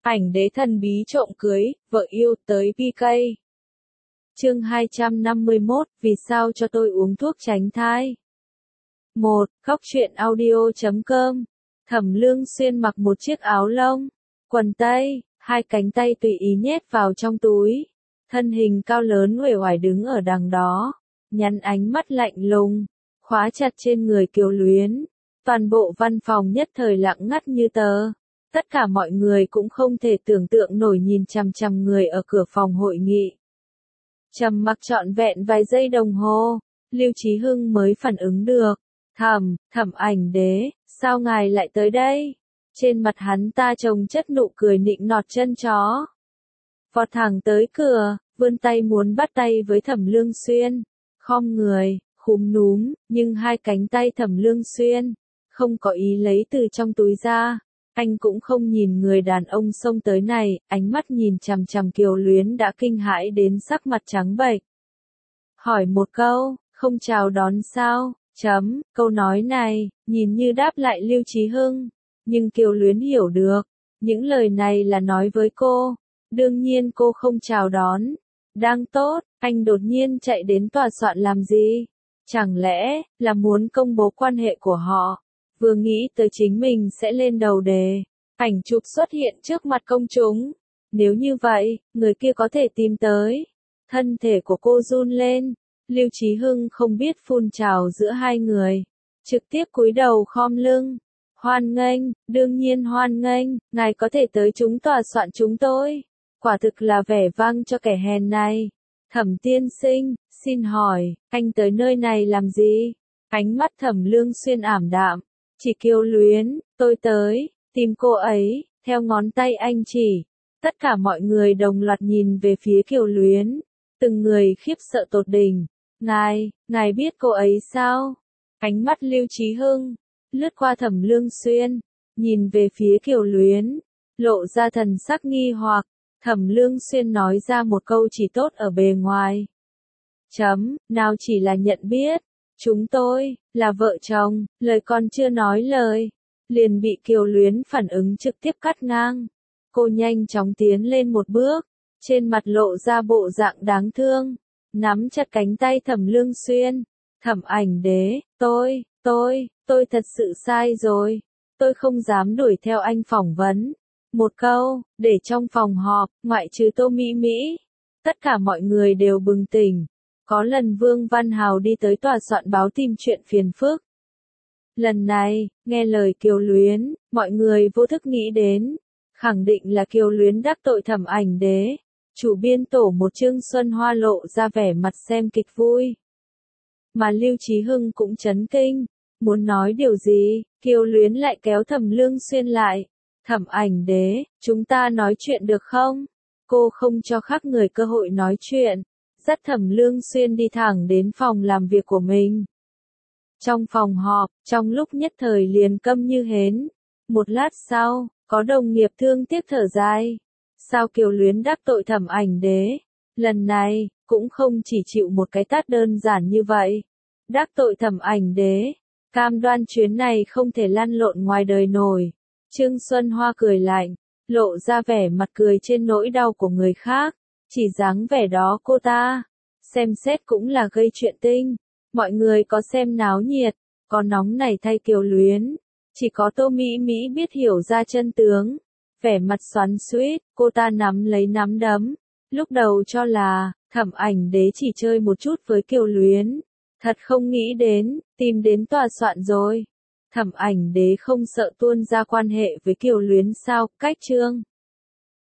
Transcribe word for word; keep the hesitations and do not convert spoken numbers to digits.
Ảnh đế thần bí trộm cưới, vợ yêu tới pê ca. Chương hai trăm năm mươi mốt, vì sao cho tôi uống thuốc tránh thai? một. Góc truyện audio chấm com. Thẩm Lương Xuyên mặc một chiếc áo lông, quần tây, hai cánh tay tùy ý nhét vào trong túi. Thân hình cao lớn uể oải đứng ở đằng đó, nhắn ánh mắt lạnh lùng, khóa chặt trên người Kiều Luyến. Toàn bộ văn phòng nhất thời lặng ngắt như tờ. Tất cả mọi người cũng không thể tưởng tượng nổi nhìn chằm chằm người ở cửa phòng hội nghị. Trầm mặc trọn vẹn vài giây đồng hồ, Lưu Chí Hưng mới phản ứng được. Thẩm, thẩm ảnh đế, sao ngài lại tới đây? Trên mặt hắn ta trông chất nụ cười nịnh nọt chân chó. Vọt thẳng tới cửa, vươn tay muốn bắt tay với Thẩm Lương Xuyên. Khom người, khúm núm, nhưng hai cánh tay Thẩm Lương Xuyên không có ý lấy từ trong túi ra. Anh cũng không nhìn người đàn ông xông tới này, ánh mắt nhìn chằm chằm Kiều Luyến đã kinh hãi đến sắc mặt trắng bệch. Hỏi một câu, không chào đón sao? Chấm, câu nói này, nhìn như đáp lại Lưu Chí Hưng. Nhưng Kiều Luyến hiểu được, những lời này là nói với cô. Đương nhiên cô không chào đón. Đang tốt, anh đột nhiên chạy đến tòa soạn làm gì? Chẳng lẽ, là muốn công bố quan hệ của họ? Vừa nghĩ tới chính mình sẽ lên đầu đề, ảnh chụp xuất hiện trước mặt công chúng. Nếu như vậy, người kia có thể tìm tới. Thân thể của cô run lên. Lưu Chí Hưng không biết phun trào giữa hai người, trực tiếp cúi đầu khom lưng. Hoan nghênh, đương nhiên hoan nghênh, ngài có thể tới chúng tòa soạn chúng tôi. Quả thực là vẻ vang cho kẻ hèn này. Thẩm tiên sinh, xin hỏi, anh tới nơi này làm gì? Ánh mắt Thẩm Lương Xuyên ảm đạm. Chỉ Kiều Luyến, tôi tới, tìm cô ấy, theo ngón tay anh chỉ. Tất cả mọi người đồng loạt nhìn về phía Kiều Luyến. Từng người khiếp sợ tột đỉnh. Ngài, ngài biết cô ấy sao? Ánh mắt Lưu Chí Hưng lướt qua Thẩm Lương Xuyên, nhìn về phía Kiều Luyến, lộ ra thần sắc nghi hoặc. Thẩm Lương Xuyên nói ra một câu chỉ tốt ở bề ngoài. Chấm, nào chỉ là nhận biết. Chúng tôi, là vợ chồng, lời còn chưa nói lời. Liền bị Kiều Luyến phản ứng trực tiếp cắt ngang. Cô nhanh chóng tiến lên một bước, trên mặt lộ ra bộ dạng đáng thương. Nắm chặt cánh tay Thẩm Lương Xuyên. Thẩm ảnh đế, tôi, tôi, tôi thật sự sai rồi. Tôi không dám đuổi theo anh phỏng vấn. Một câu, để trong phòng họp, ngoại trừ Tô Mỹ Mỹ. Tất cả mọi người đều bừng tỉnh. Có lần Vương Văn Hào đi tới tòa soạn báo tìm chuyện phiền phức. Lần này, nghe lời Kiều Luyến, mọi người vô thức nghĩ đến. Khẳng định là Kiều Luyến đắc tội Thẩm ảnh đế. Chủ biên tổ một Trương Xuân Hoa lộ ra vẻ mặt xem kịch vui. Mà Lưu Chí Hưng cũng chấn kinh. Muốn nói điều gì, Kiều Luyến lại kéo Thẩm Lương Xuyên lại. Thẩm ảnh đế, chúng ta nói chuyện được không? Cô không cho khác người cơ hội nói chuyện. Dắt Thẩm Lương Xuyên đi thẳng đến phòng làm việc của mình. Trong phòng họp, trong lúc nhất thời liền câm như hến. Một lát sau, có đồng nghiệp thương tiếc thở dài. Sao Kiều Luyến đắc tội Thẩm ảnh đế? Lần này, cũng không chỉ chịu một cái tát đơn giản như vậy. Đắc tội Thẩm ảnh đế, cam đoan chuyến này không thể lăn lộn ngoài đời nổi. Trương Xuân Hoa cười lạnh, lộ ra vẻ mặt cười trên nỗi đau của người khác. Chỉ dáng vẻ đó cô ta, xem xét cũng là gây chuyện tinh. Mọi người có xem náo nhiệt, có nóng nảy thay Kiều Luyến. Chỉ có Tô Mỹ Mỹ biết hiểu ra chân tướng. Vẻ mặt xoắn xuýt, cô ta nắm lấy nắm đấm. Lúc đầu cho là, Thẩm ảnh đế chỉ chơi một chút với Kiều Luyến. Thật không nghĩ đến, tìm đến tòa soạn rồi. Thẩm ảnh đế không sợ tuôn ra quan hệ với Kiều Luyến sao? Cách chương